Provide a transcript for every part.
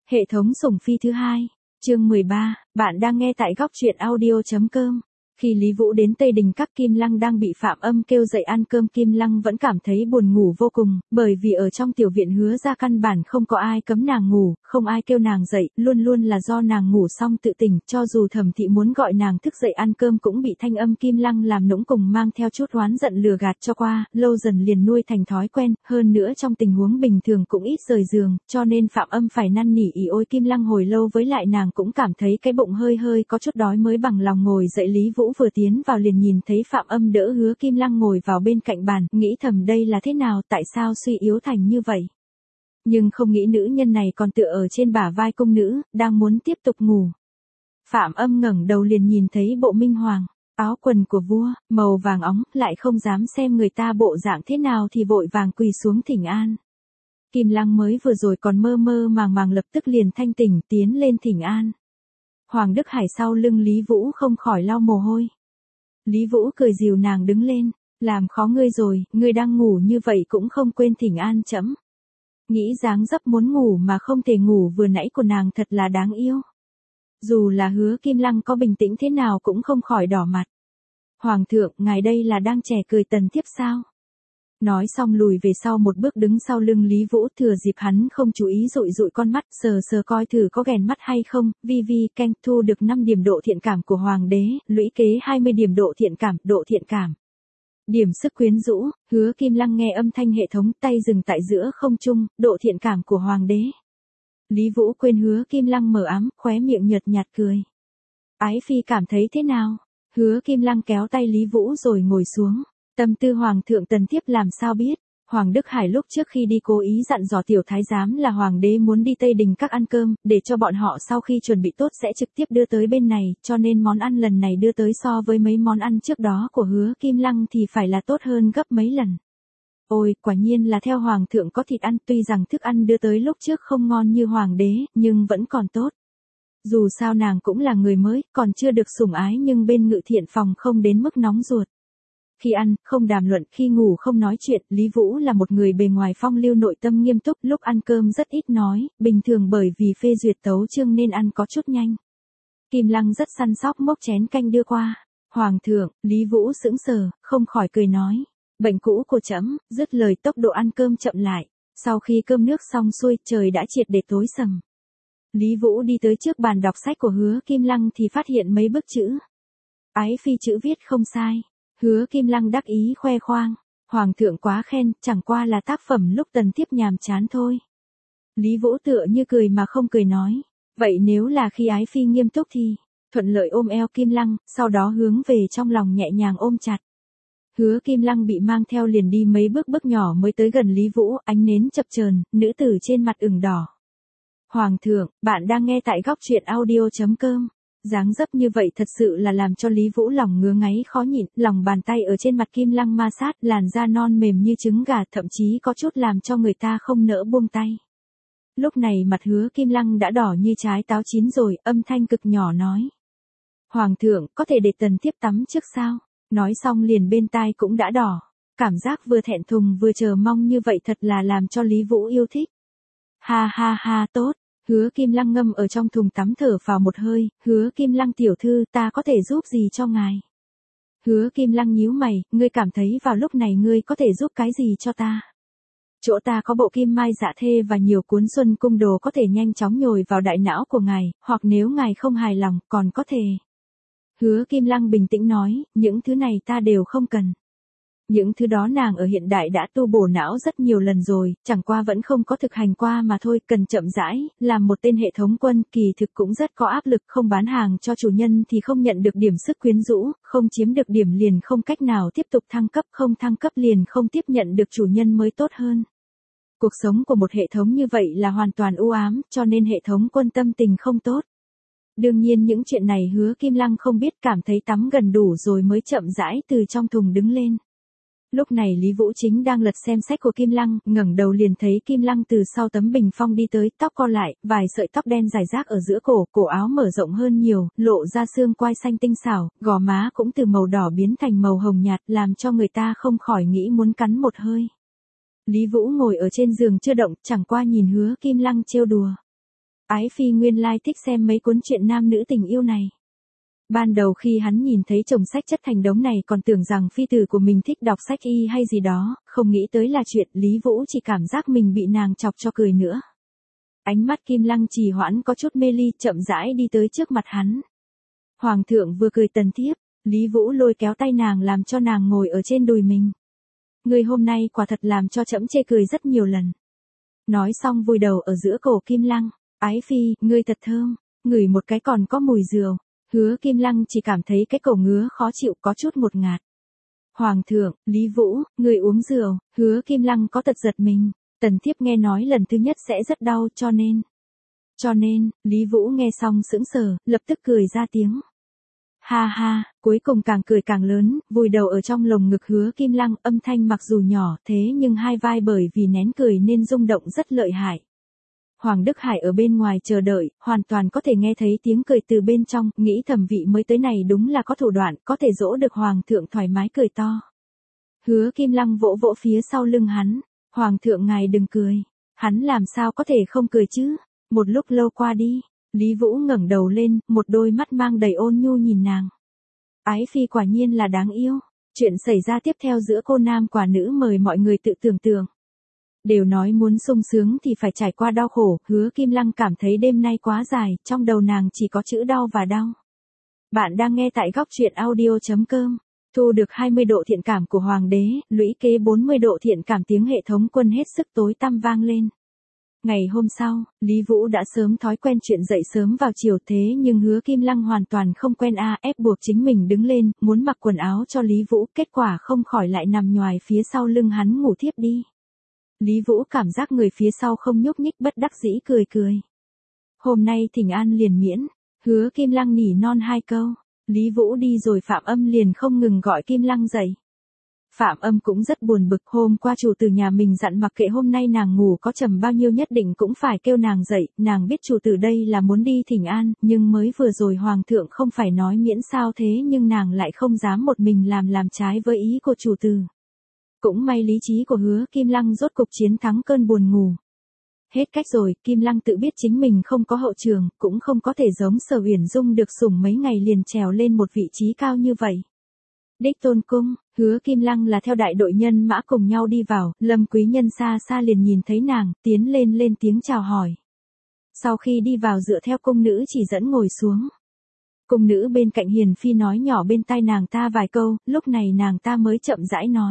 Hệ thống sủng phi thứ hai, chương 13, bạn đang nghe tại góc truyện audio.com. Khi Lý Vũ đến Tây Đình Các, Kim Lăng đang bị Phạm Âm kêu dậy ăn cơm. Kim Lăng vẫn cảm thấy buồn ngủ vô cùng, bởi vì ở trong tiểu viện Hứa ra căn bản không có ai cấm nàng ngủ, không ai kêu nàng dậy, luôn luôn là do nàng ngủ xong tự tỉnh, cho dù Thẩm thị muốn gọi nàng thức dậy ăn cơm cũng bị thanh âm Kim Lăng làm nũng cùng mang theo chút oán giận lừa gạt cho qua, lâu dần liền nuôi thành thói quen, hơn nữa trong tình huống bình thường cũng ít rời giường, cho nên Phạm Âm phải năn nỉ ỉ ôi Kim Lăng hồi lâu, với lại nàng cũng cảm thấy cái bụng hơi hơi có chút đói mới bằng lòng ngồi dậy. Lý Vũ vừa tiến vào liền nhìn thấy Phạm Âm đỡ Hứa Kim Lăng ngồi vào bên cạnh bàn, nghĩ thầm đây là thế nào, tại sao suy yếu thành như vậy. Nhưng không nghĩ nữ nhân này còn tựa ở trên bả vai cung nữ, đang muốn tiếp tục ngủ. Phạm Âm ngẩng đầu liền nhìn thấy bộ minh hoàng, áo quần của vua, màu vàng óng, lại không dám xem người ta bộ dạng thế nào thì vội vàng quỳ xuống thỉnh an. Kim Lăng mới vừa rồi còn mơ mơ màng màng lập tức liền thanh tỉnh tiến lên thỉnh an. Hoàng Đức Hải sau lưng Lý Vũ không khỏi lau mồ hôi. Lý Vũ cười dìu nàng đứng lên, làm khó ngươi rồi, ngươi đang ngủ như vậy cũng không quên thỉnh an trẫm. Nghĩ dáng dấp muốn ngủ mà không thể ngủ vừa nãy của nàng thật là đáng yêu. Dù là Hứa Kim Lăng có bình tĩnh thế nào cũng không khỏi đỏ mặt. Hoàng thượng, ngài đây là đang chè cười tần thiếp sao? Nói xong lùi về sau một bước đứng sau lưng Lý Vũ, thừa dịp hắn không chú ý dụi dụi con mắt, sờ sờ coi thử có ghèn mắt hay không. Vi canh thu được 5 điểm độ thiện cảm của hoàng đế, lũy kế 20 điểm độ thiện cảm. Điểm sức quyến rũ, Hứa Kim Lăng nghe âm thanh hệ thống, tay dừng tại giữa không trung, độ thiện cảm của hoàng đế. Lý Vũ quên Hứa Kim Lăng mờ ám, khóe miệng nhợt nhạt cười. Ái phi cảm thấy thế nào? Hứa Kim Lăng kéo tay Lý Vũ rồi ngồi xuống. Tâm tư hoàng thượng tần thiếp làm sao biết. Hoàng Đức Hải lúc trước khi đi cố ý dặn dò tiểu thái giám là hoàng đế muốn đi Tây Đình Các ăn cơm, để cho bọn họ sau khi chuẩn bị tốt sẽ trực tiếp đưa tới bên này, cho nên món ăn lần này đưa tới so với mấy món ăn trước đó của Hứa Kim Lăng thì phải là tốt hơn gấp mấy lần. Ôi, quả nhiên là theo hoàng thượng có thịt ăn, tuy rằng thức ăn đưa tới lúc trước không ngon như hoàng đế, nhưng vẫn còn tốt. Dù sao nàng cũng là người mới, còn chưa được sủng ái, nhưng bên ngự thiện phòng không đến mức nóng ruột. Khi ăn, không đàm luận, khi ngủ không nói chuyện. Lý Vũ là một người bề ngoài phong lưu nội tâm nghiêm túc, lúc ăn cơm rất ít nói, bình thường bởi vì phê duyệt tấu chương nên ăn có chút nhanh. Kim Lăng rất săn sóc mốc chén canh đưa qua. Hoàng thượng, Lý Vũ sững sờ, không khỏi cười nói. Bệnh cũ của trẫm, dứt lời tốc độ ăn cơm chậm lại. Sau khi cơm nước xong xuôi, trời đã triệt để tối sầm. Lý Vũ đi tới trước bàn đọc sách của Hứa Kim Lăng thì phát hiện mấy bức chữ. Ái phi chữ viết không sai. Hứa Kim Lăng đắc ý khoe khoang. Hoàng thượng quá khen, chẳng qua là tác phẩm lúc tần thiếp nhàm chán thôi. Lý Vũ tựa như cười mà không cười nói. Vậy nếu là khi ái phi nghiêm túc thì, thuận lợi ôm eo Kim Lăng, sau đó hướng về trong lòng nhẹ nhàng ôm chặt. Hứa Kim Lăng bị mang theo liền đi mấy bước nhỏ mới tới gần Lý Vũ, ánh nến chập chờn, nữ tử trên mặt ửng đỏ. Hoàng thượng, bạn đang nghe tại góc truyện audio.com. Dáng dấp như vậy thật sự là làm cho Lý Vũ lòng ngứa ngáy khó nhịn, lòng bàn tay ở trên mặt Kim Lăng ma sát, làn da non mềm như trứng gà, thậm chí có chút làm cho người ta không nỡ buông tay. Lúc này mặt Hứa Kim Lăng đã đỏ như trái táo chín rồi, âm thanh cực nhỏ nói. Hoàng thượng, có thể để tần thiếp tắm trước sao? Nói xong liền bên tai cũng đã đỏ. Cảm giác vừa thẹn thùng vừa chờ mong như vậy thật là làm cho Lý Vũ yêu thích. Ha, tốt. Hứa Kim Lăng ngâm ở trong thùng tắm thở vào một hơi. Hứa Kim Lăng tiểu thư, ta có thể giúp gì cho ngài? Hứa Kim Lăng nhíu mày, ngươi cảm thấy vào lúc này ngươi có thể giúp cái gì cho ta? Chỗ ta có bộ kim mai dạ thê và nhiều cuốn xuân cung đồ có thể nhanh chóng nhồi vào đại não của ngài, hoặc nếu ngài không hài lòng, còn có thể. Hứa Kim Lăng bình tĩnh nói, những thứ này ta đều không cần. Những thứ đó nàng ở hiện đại đã tu bổ não rất nhiều lần rồi, chẳng qua vẫn không có thực hành qua mà thôi, cần chậm rãi. Làm một tên hệ thống quân, kỳ thực cũng rất có áp lực, không bán hàng cho chủ nhân thì không nhận được điểm sức quyến rũ, không chiếm được điểm liền không cách nào tiếp tục thăng cấp, không thăng cấp liền không tiếp nhận được chủ nhân mới tốt hơn. Cuộc sống của một hệ thống như vậy là hoàn toàn u ám, cho nên hệ thống quân tâm tình không tốt. Đương nhiên những chuyện này Hứa Kim Lăng không biết, cảm thấy tắm gần đủ rồi mới chậm rãi từ trong thùng đứng lên. Lúc này Lý Vũ chính đang lật xem sách của Kim Lăng, ngẩng đầu liền thấy Kim Lăng từ sau tấm bình phong đi tới, tóc co lại, vài sợi tóc đen rải rác ở giữa cổ áo mở rộng hơn nhiều, lộ ra xương quai xanh tinh xảo, gò má cũng từ màu đỏ biến thành màu hồng nhạt, làm cho người ta không khỏi nghĩ muốn cắn một hơi. Lý Vũ ngồi ở trên giường chưa động, chẳng qua nhìn Hứa Kim Lăng trêu đùa. Ái Phi nguyên lai thích xem mấy cuốn truyện nam nữ tình yêu này. Ban đầu khi hắn nhìn thấy chồng sách chất thành đống này còn tưởng rằng phi tử của mình thích đọc sách y hay gì đó, không nghĩ tới là chuyện Lý Vũ chỉ cảm giác mình bị nàng chọc cho cười nữa. Ánh mắt Kim Lăng trì hoãn có chút mê ly, chậm rãi đi tới trước mặt hắn. Hoàng thượng vừa cười tần thiếp, Lý Vũ lôi kéo tay nàng làm cho nàng ngồi ở trên đùi mình. Ngươi hôm nay quả thật làm cho trẫm chê cười rất nhiều lần. Nói xong vùi đầu ở giữa cổ Kim Lăng. Ái Phi, ngươi thật thơm, ngửi một cái còn có mùi rượu. Hứa Kim Lăng chỉ cảm thấy cái cổ ngứa khó chịu, có chút ngột ngạt. Hoàng thượng, Lý Vũ, ngươi uống rượu. Hứa Kim Lăng có tật giật mình. Tần thiếp nghe nói lần thứ nhất sẽ rất đau, cho nên, Lý Vũ nghe xong sững sờ, lập tức cười ra tiếng. Ha ha, cuối cùng càng cười càng lớn, vùi đầu ở trong lồng ngực Hứa Kim Lăng, âm thanh mặc dù nhỏ thế nhưng hai vai bởi vì nén cười nên rung động rất lợi hại. Hoàng Đức Hải ở bên ngoài chờ đợi, hoàn toàn có thể nghe thấy tiếng cười từ bên trong, nghĩ thẩm vị mới tới này đúng là có thủ đoạn, có thể dỗ được Hoàng thượng thoải mái cười to. Hứa Kim Lăng vỗ vỗ phía sau lưng hắn. Hoàng thượng ngài đừng cười. Hắn làm sao có thể không cười chứ? Một lúc lâu qua đi, Lý Vũ ngẩng đầu lên, một đôi mắt mang đầy ôn nhu nhìn nàng. Ái Phi quả nhiên là đáng yêu. Chuyện xảy ra tiếp theo giữa cô nam quả nữ mời mọi người tự tưởng tượng. Đều nói muốn sung sướng thì phải trải qua đau khổ, Hứa Kim Lăng cảm thấy đêm nay quá dài, trong đầu nàng chỉ có chữ đau và đau. Bạn đang nghe tại góc truyện audio.com. Thu được 20 độ thiện cảm của Hoàng đế, lũy kế 40 độ thiện cảm, tiếng hệ thống quân hết sức tối tăm vang lên. Ngày hôm sau, Lý Vũ đã sớm thói quen chuyện dậy sớm vào chiều, thế nhưng Hứa Kim Lăng hoàn toàn không quen ép buộc chính mình đứng lên, muốn mặc quần áo cho Lý Vũ, kết quả không khỏi lại nằm nhoài phía sau lưng hắn ngủ thiếp đi. Lý Vũ cảm giác người phía sau không nhúc nhích, bất đắc dĩ cười cười. Hôm nay thỉnh an liền miễn, Hứa Kim Lăng nỉ non hai câu. Lý Vũ đi rồi Phạm Âm liền không ngừng gọi Kim Lăng dậy. Phạm Âm cũng rất buồn bực, hôm qua chủ tử nhà mình dặn mặc kệ hôm nay nàng ngủ có trầm bao nhiêu nhất định cũng phải kêu nàng dậy, nàng biết chủ tử đây là muốn đi thỉnh an, nhưng mới vừa rồi Hoàng thượng không phải nói miễn sao thế nhưng nàng lại không dám một mình làm trái với ý của chủ tử. Cũng may lý trí của Hứa Kim Lăng rốt cục chiến thắng cơn buồn ngủ. Hết cách rồi, Kim Lăng tự biết chính mình không có hậu trường, cũng không có thể giống Sở Uyển Dung được sủng mấy ngày liền trèo lên một vị trí cao như vậy. Đích Tôn cung, Hứa Kim Lăng là theo đại đội nhân mã cùng nhau đi vào, Lâm quý nhân xa xa liền nhìn thấy nàng, tiến lên tiếng chào hỏi. Sau khi đi vào dựa theo cung nữ chỉ dẫn ngồi xuống. Cung nữ bên cạnh Hiền Phi nói nhỏ bên tai nàng ta vài câu, lúc này nàng ta mới chậm rãi nói.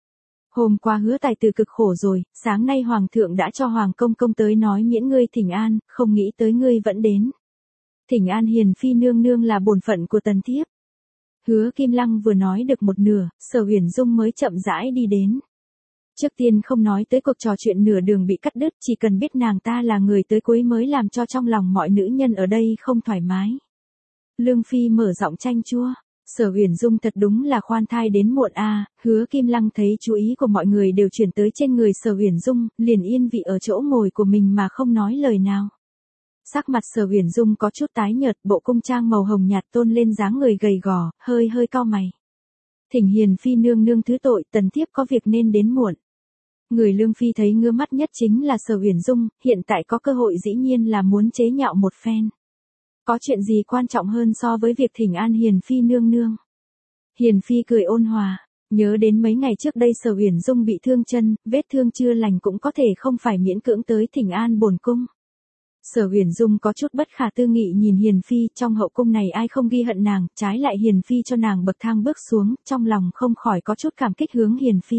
Hôm qua Hứa tài tử cực khổ rồi, sáng nay Hoàng thượng đã cho Hoàng công công tới nói miễn ngươi thỉnh an, không nghĩ tới ngươi vẫn đến. Thỉnh an Hiền Phi nương nương là bổn phận của tần thiếp. Hứa Kim Lăng vừa nói được một nửa, Sở Uyển Dung mới chậm rãi đi đến. Trước tiên không nói tới cuộc trò chuyện nửa đường bị cắt đứt, chỉ cần biết nàng ta là người tới cuối mới làm cho trong lòng mọi nữ nhân ở đây không thoải mái. Lương Phi mở giọng chanh chua. Sở Uyển Dung thật đúng là khoan thai đến muộn Hứa Kim Lăng thấy chú ý của mọi người đều chuyển tới trên người Sở Uyển Dung, liền yên vị ở chỗ ngồi của mình mà không nói lời nào. Sắc mặt Sở Uyển Dung có chút tái nhợt, bộ cung trang màu hồng nhạt tôn lên dáng người gầy gò, hơi cau mày. Thỉnh Hiền Phi nương nương thứ tội, tần thiếp có việc nên đến muộn. Người Lương Phi thấy ngứa mắt nhất chính là Sở Uyển Dung, hiện tại có cơ hội dĩ nhiên là muốn chế nhạo một phen. Có chuyện gì quan trọng hơn so với việc thỉnh an Hiền Phi nương nương? Hiền Phi cười ôn hòa, nhớ đến mấy ngày trước đây Sở Uyển Dung bị thương chân, vết thương chưa lành cũng có thể không phải miễn cưỡng tới thỉnh an bổn cung. Sở Uyển Dung có chút bất khả tư nghị nhìn Hiền Phi, trong hậu cung này ai không ghi hận nàng, trái lại Hiền Phi cho nàng bậc thang bước xuống, trong lòng không khỏi có chút cảm kích hướng Hiền Phi.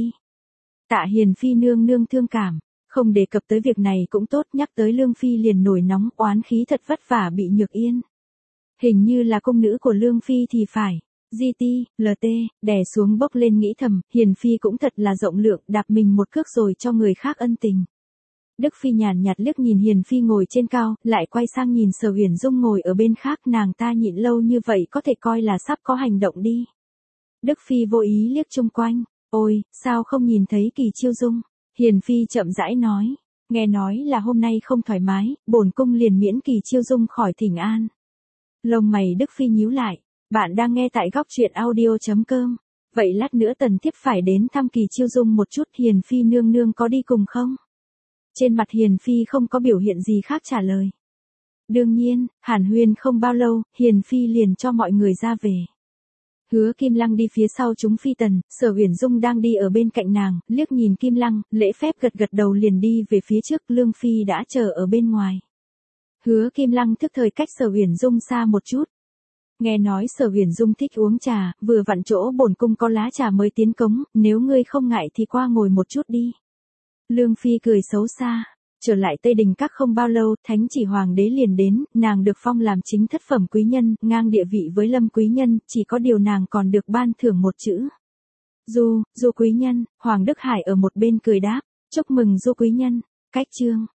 Tạ Hiền Phi nương nương thương cảm. Không đề cập tới việc này cũng tốt, nhắc tới Lương Phi liền nổi nóng, oán khí thật vất vả bị nhược yên. Hình như là cung nữ của Lương Phi thì phải. GT, LT, đè xuống bốc lên nghĩ thầm, Hiền Phi cũng thật là rộng lượng, đạp mình một cước rồi cho người khác ân tình. Đức Phi nhàn nhạt liếc nhìn Hiền Phi ngồi trên cao, lại quay sang nhìn Sở Uyển Dung ngồi ở bên khác, nàng ta nhịn lâu như vậy có thể coi là sắp có hành động đi. Đức Phi vô ý liếc chung quanh, ôi, sao không nhìn thấy Kỳ Chiêu Dung? Hiền Phi chậm rãi nói, nghe nói là hôm nay không thoải mái, bổn cung liền miễn Kỳ Chiêu Dung khỏi thỉnh an. Lông mày Đức Phi nhíu lại, bạn đang nghe tại góc truyện audio.com. Vậy lát nữa tần thiếp phải đến thăm Kỳ Chiêu Dung một chút, Hiền Phi nương nương có đi cùng không? Trên mặt Hiền Phi không có biểu hiện gì khác trả lời. Đương nhiên, hàn huyên không bao lâu, Hiền Phi liền cho mọi người ra về. Hứa Kim Lăng đi phía sau chúng phi tần, Sở Uyển Dung đang đi ở bên cạnh nàng, liếc nhìn Kim Lăng, lễ phép gật gật đầu liền đi về phía trước, Lương Phi đã chờ ở bên ngoài. Hứa Kim Lăng thức thời cách Sở Uyển Dung xa một chút. Nghe nói Sở Uyển Dung thích uống trà, vừa vặn chỗ bổn cung có lá trà mới tiến cống, nếu ngươi không ngại thì qua ngồi một chút đi. Lương Phi cười xấu xa. Trở lại Tây Đình Các không bao lâu, thánh chỉ hoàng đế liền đến, nàng được phong làm chính thất phẩm quý nhân, ngang địa vị với Lâm quý nhân, chỉ có điều nàng còn được ban thưởng một chữ. Du quý nhân, Hoàng Đức Hải ở một bên cười đáp, chúc mừng Du quý nhân. Cách chương